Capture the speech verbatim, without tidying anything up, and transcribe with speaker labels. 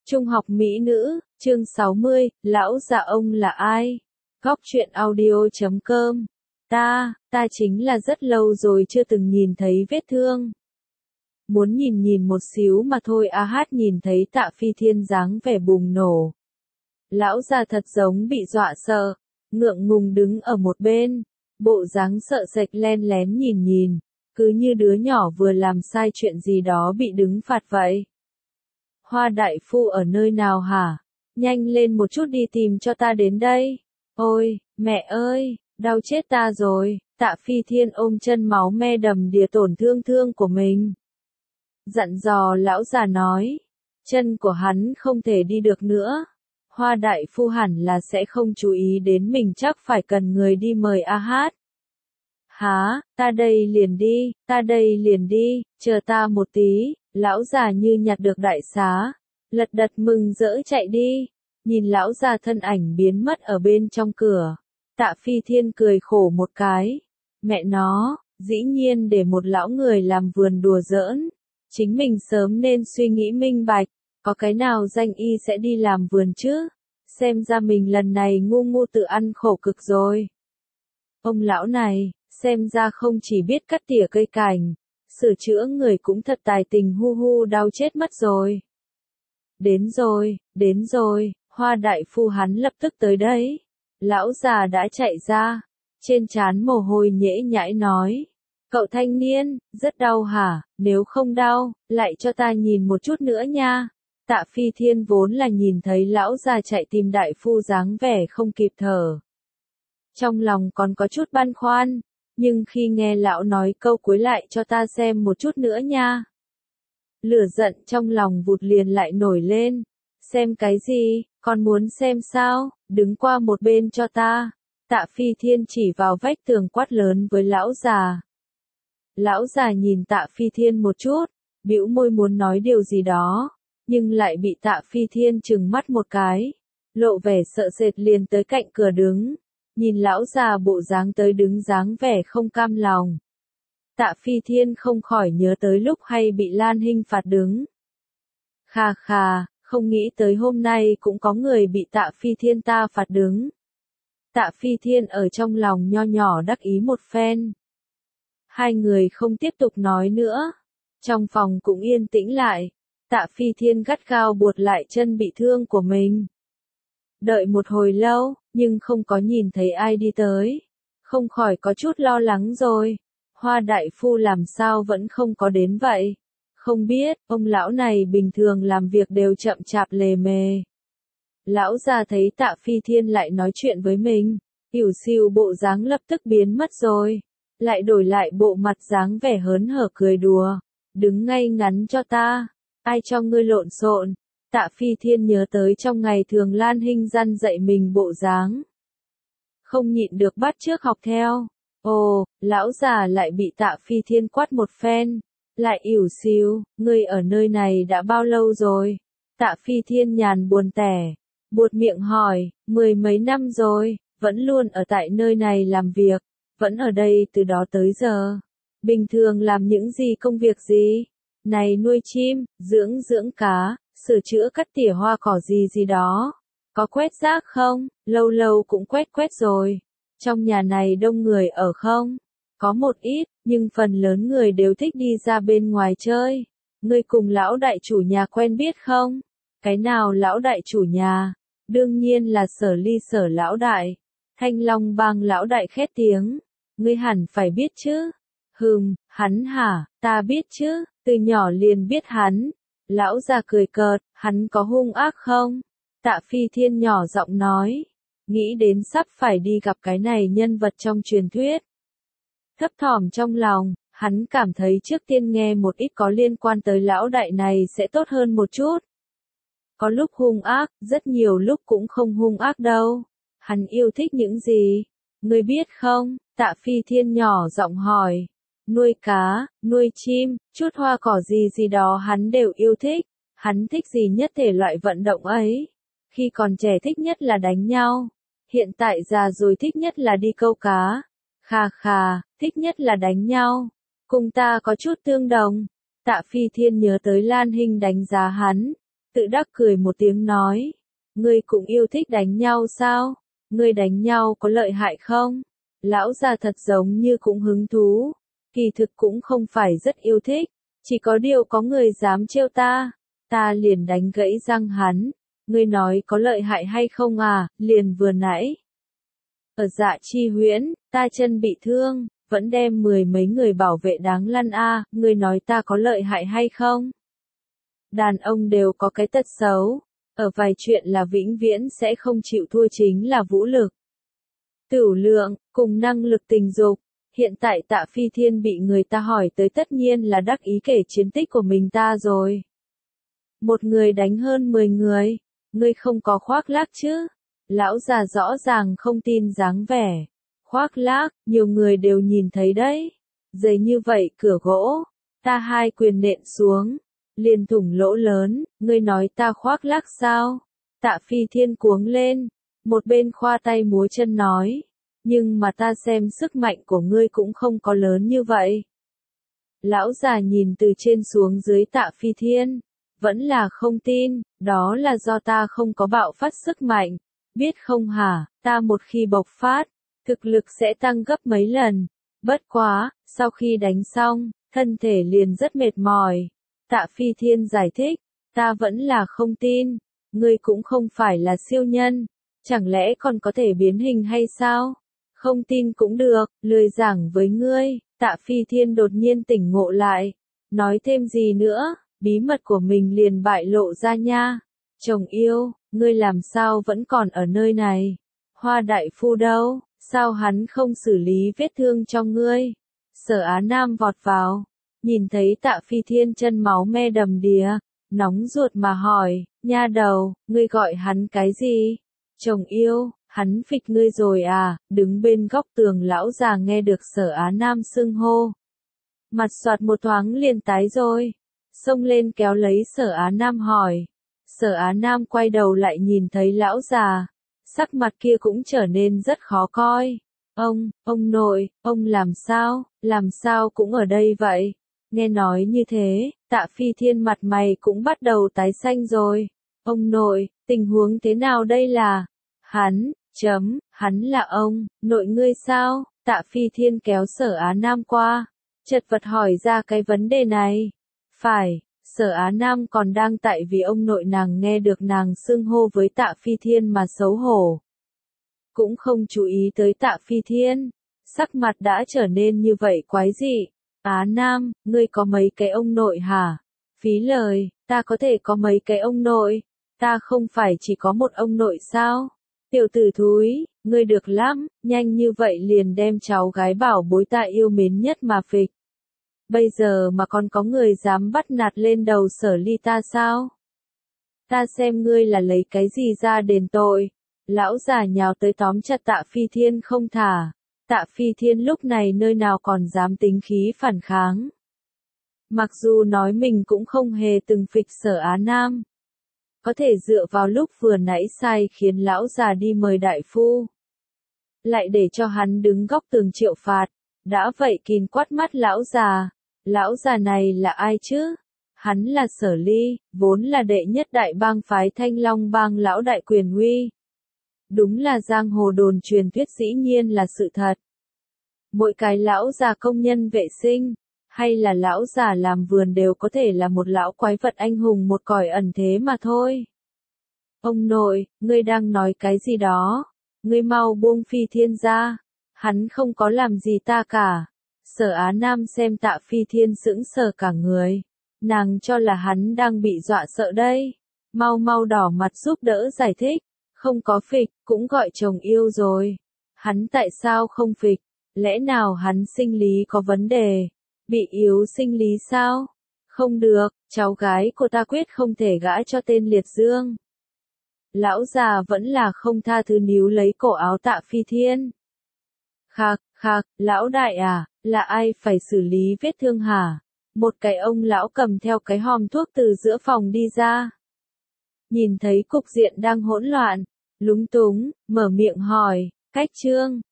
Speaker 1: Trung học mỹ nữ, chương sáu mươi, lão già ông là ai? Góc truyện audio chấm com. Ta, ta chính là rất lâu rồi chưa từng nhìn thấy vết thương. Muốn nhìn nhìn một xíu mà thôi. A hát nhìn thấy Tạ Phi Thiên dáng vẻ bùng nổ. Lão già thật giống bị dọa sợ, ngượng ngùng đứng ở một bên, bộ dáng sợ sệt len lén nhìn nhìn, cứ như đứa nhỏ vừa làm sai chuyện gì đó bị đứng phạt vậy. Hoa đại phu ở nơi nào hả? Nhanh lên một chút đi tìm cho ta đến đây. Ôi, mẹ ơi, đau chết ta rồi. Tạ Phi Thiên ôm chân máu me đầm đìa tổn thương thương của mình. Dặn dò lão già nói, chân của hắn không thể đi được nữa. Hoa đại phu hẳn là sẽ không chú ý đến mình, chắc phải cần người đi mời A Hát. Hả, ta đây liền đi, ta đây liền đi, chờ ta một tí. Lão già như nhặt được đại xá, lật đật mừng rỡ chạy đi. Nhìn lão già thân ảnh biến mất ở bên trong cửa, Tạ Phi Thiên cười khổ một cái. Mẹ nó, dĩ nhiên để một lão người làm vườn đùa giỡn. Chính mình sớm nên suy nghĩ minh bạch, có cái nào danh y sẽ đi làm vườn chứ? Xem ra mình lần này ngu ngu tự ăn khổ cực rồi. Ông lão này, xem ra không chỉ biết cắt tỉa cây cảnh, sửa chữa người cũng thật tài tình, hu hu đau chết mất rồi. Đến rồi, đến rồi, Hoa đại phu hắn lập tức tới đấy. Lão già đã chạy ra, trên trán mồ hôi nhễ nhãi nói. Cậu thanh niên, rất đau hả? Nếu không đau, lại cho ta nhìn một chút nữa nha. Tạ Phi Thiên vốn là nhìn thấy lão già chạy tìm đại phu dáng vẻ không kịp thở. Trong lòng còn có chút băn khoăn. Nhưng khi nghe lão nói câu cuối lại cho ta xem một chút nữa nha. Lửa giận trong lòng vụt liền lại nổi lên. Xem cái gì, con muốn xem sao, đứng qua một bên cho ta. Tạ Phi Thiên chỉ vào vách tường quát lớn với lão già. Lão già nhìn Tạ Phi Thiên một chút, bĩu môi muốn nói điều gì đó, nhưng lại bị Tạ Phi Thiên trừng mắt một cái, lộ vẻ sợ sệt liền tới cạnh cửa đứng. Nhìn lão già bộ dáng tới đứng dáng vẻ không cam lòng. Tạ Phi Thiên không khỏi nhớ tới lúc hay bị Lan Hinh phạt đứng. Khà khà, không nghĩ tới hôm nay cũng có người bị Tạ Phi Thiên ta phạt đứng. Tạ Phi Thiên ở trong lòng nho nhỏ đắc ý một phen. Hai người không tiếp tục nói nữa. Trong phòng cũng yên tĩnh lại. Tạ Phi Thiên gắt gao buộc lại chân bị thương của mình. Đợi một hồi lâu, nhưng không có nhìn thấy ai đi tới. Không khỏi có chút lo lắng rồi. Hoa đại phu làm sao vẫn không có đến vậy? Không biết, ông lão này bình thường làm việc đều chậm chạp lề mề. Lão già thấy Tạ Phi Thiên lại nói chuyện với mình, ỉu xìu bộ dáng lập tức biến mất rồi. Lại đổi lại bộ mặt dáng vẻ hớn hở cười đùa. Đứng ngay ngắn cho ta. Ai cho ngươi lộn xộn? Tạ Phi Thiên nhớ tới trong ngày thường Lan Hinh răn dạy mình bộ dáng. Không nhịn được bắt chước học theo. Ồ, lão già lại bị Tạ Phi Thiên quát một phen. Lại ỉu xìu, ngươi ở nơi này đã bao lâu rồi? Tạ Phi Thiên nhàn buồn tẻ. Buột miệng hỏi, mười mấy năm rồi, vẫn luôn ở tại nơi này làm việc. Vẫn ở đây từ đó tới giờ. Bình thường làm những gì công việc gì? Này nuôi chim, dưỡng dưỡng cá, sửa chữa cắt tỉa hoa cỏ gì gì đó. Có quét rác không? Lâu lâu cũng quét quét rồi. Trong nhà này đông người ở không? Có một ít, nhưng phần lớn người đều thích đi ra bên ngoài chơi. Ngươi cùng lão đại chủ nhà quen biết không? Cái nào lão đại chủ nhà? Đương nhiên là Sở Ly Sở lão đại. Thanh Long Bang lão đại khét tiếng. Ngươi hẳn phải biết chứ? Hừm, hắn hả? Ta biết chứ, từ nhỏ liền biết hắn. Lão già cười cợt, hắn có hung ác không? Tạ Phi Thiên nhỏ giọng nói. Nghĩ đến sắp phải đi gặp cái này nhân vật trong truyền thuyết. Thấp thỏm trong lòng, hắn cảm thấy trước tiên nghe một ít có liên quan tới lão đại này sẽ tốt hơn một chút. Có lúc hung ác, rất nhiều lúc cũng không hung ác đâu. Hắn yêu thích những gì? Ngươi biết không? Tạ Phi Thiên nhỏ giọng hỏi. Nuôi cá, nuôi chim, chút hoa cỏ gì gì đó hắn đều yêu thích. Hắn thích gì nhất thể loại vận động ấy? Khi còn trẻ thích nhất là đánh nhau. Hiện tại già rồi thích nhất là đi câu cá. Khà khà, thích nhất là đánh nhau. Cùng ta có chút tương đồng. Tạ Phi Thiên nhớ tới Lan Hinh đánh giá hắn. tự đắc cười một tiếng nói. Ngươi cũng yêu thích đánh nhau sao? Ngươi đánh nhau có lợi hại không? Lão già thật giống như cũng hứng thú. Kỳ thực cũng không phải rất yêu thích. Chỉ có điều có người dám trêu ta. Ta liền đánh gãy răng hắn. Ngươi nói có lợi hại hay không à? Liền vừa nãy. Ở Dạ Chi Huyễn, ta chân bị thương. Vẫn đem mười mấy người bảo vệ đáng lăn a. Ngươi nói ta có lợi hại hay không? Đàn ông đều có cái tật xấu. Ở vài chuyện là vĩnh viễn sẽ không chịu thua chính là vũ lực. Tửu lượng, cùng năng lực tình dục. Hiện tại Tạ Phi Thiên bị người ta hỏi tới tất nhiên là đắc ý kể chiến tích của mình ta rồi. Một người đánh hơn mười người. Ngươi không có khoác lác chứ? Lão già rõ ràng không tin dáng vẻ. Khoác lác, nhiều người đều nhìn thấy đấy. Dày như vậy cửa gỗ. Ta hai quyền nện xuống. Liền thủng lỗ lớn, ngươi nói ta khoác lác sao? Tạ Phi Thiên cuống lên, một bên khoa tay múa chân nói, nhưng mà ta xem sức mạnh của ngươi cũng không có lớn như vậy. Lão già nhìn từ trên xuống dưới Tạ Phi Thiên, vẫn là không tin, đó là do ta không có bạo phát sức mạnh, biết không hả, ta một khi bộc phát, thực lực sẽ tăng gấp mấy lần, bất quá, sau khi đánh xong, thân thể liền rất mệt mỏi. Tạ Phi Thiên giải thích, ta vẫn là không tin, ngươi cũng không phải là siêu nhân, chẳng lẽ còn có thể biến hình hay sao? Không tin cũng được, lười giảng với ngươi. Tạ Phi Thiên đột nhiên tỉnh ngộ lại, nói thêm gì nữa, bí mật của mình liền bại lộ ra nha. Chồng yêu, ngươi làm sao vẫn còn ở nơi này? Hoa đại phu đâu, sao hắn không xử lý vết thương cho ngươi? Sở Á Nam vọt vào. Nhìn thấy Tạ Phi Thiên chân máu me đầm đìa, nóng ruột mà hỏi, nha đầu, ngươi gọi hắn cái gì? Chồng yêu, hắn phịch ngươi rồi à? Đứng bên góc tường lão già nghe được Sở Á Nam xưng hô. Mặt soạt một thoáng liền tái rồi, xông lên kéo lấy Sở Á Nam hỏi. Sở Á Nam quay đầu lại nhìn thấy lão già, sắc mặt kia cũng trở nên rất khó coi. Ông, ông nội, ông làm sao, làm sao cũng ở đây vậy? Nghe nói như thế, Tạ Phi Thiên mặt mày cũng bắt đầu tái xanh rồi. Ông nội, tình huống thế nào đây là? Hắn, chấm, hắn là ông, nội ngươi sao? Tạ Phi Thiên kéo Sở Á Nam qua, chật vật hỏi ra cái vấn đề này. Phải, Sở Á Nam còn đang tại vì ông nội nàng nghe được nàng xưng hô với Tạ Phi Thiên mà xấu hổ. Cũng không chú ý tới Tạ Phi Thiên, sắc mặt đã trở nên như vậy quái dị. Á Nam, ngươi có mấy cái ông nội hả? Phí lời, ta có thể có mấy cái ông nội? Ta không phải chỉ có một ông nội sao? Tiểu tử thúi, ngươi được lắm, nhanh như vậy liền đem cháu gái bảo bối ta yêu mến nhất mà phịch. Bây giờ mà còn có người dám bắt nạt lên đầu Sở Ly ta sao? Ta xem ngươi là lấy cái gì ra đền tội? Lão già nhào tới tóm chặt Tạ Phi Thiên không thả. Tạ Phi Thiên lúc này nơi nào còn dám tính khí phản kháng. Mặc dù nói mình cũng không hề từng phịch Sở Á Nam. Có thể dựa vào lúc vừa nãy sai khiến lão già đi mời đại phu. Lại để cho hắn đứng góc tường triệu phạt. Đã vậy kìm quát mắt lão già. Lão già này là ai chứ? Hắn là Sở Ly, vốn là đệ nhất đại bang phái Thanh Long bang lão đại quyền uy. Đúng là giang hồ đồn truyền thuyết dĩ nhiên là sự thật. Mỗi cái lão già công nhân vệ sinh, hay là lão già làm vườn đều có thể là một lão quái vật anh hùng một cõi ẩn thế mà thôi. Ông nội, ngươi đang nói cái gì đó? Ngươi mau buông Phi Thiên ra. Hắn không có làm gì ta cả. Sở Á Nam xem Tạ Phi Thiên sững sờ cả người. Nàng cho là hắn đang bị dọa sợ đây. Mau mau đỏ mặt giúp đỡ giải thích. Không có phịch, cũng gọi chồng yêu rồi. Hắn tại sao không phịch? Lẽ nào hắn sinh lý có vấn đề? Bị yếu sinh lý sao? Không được, cháu gái của ta quyết không thể gã cho tên liệt dương. Lão già vẫn là không tha thứ níu lấy cổ áo Tạ Phi Thiên. Khạc, khạc, lão đại à, là ai phải xử lý vết thương hả? Một cái ông lão cầm theo cái hòm thuốc từ giữa phòng đi ra. Nhìn thấy cục diện đang hỗn loạn, lúng túng, mở miệng hỏi, cách trương,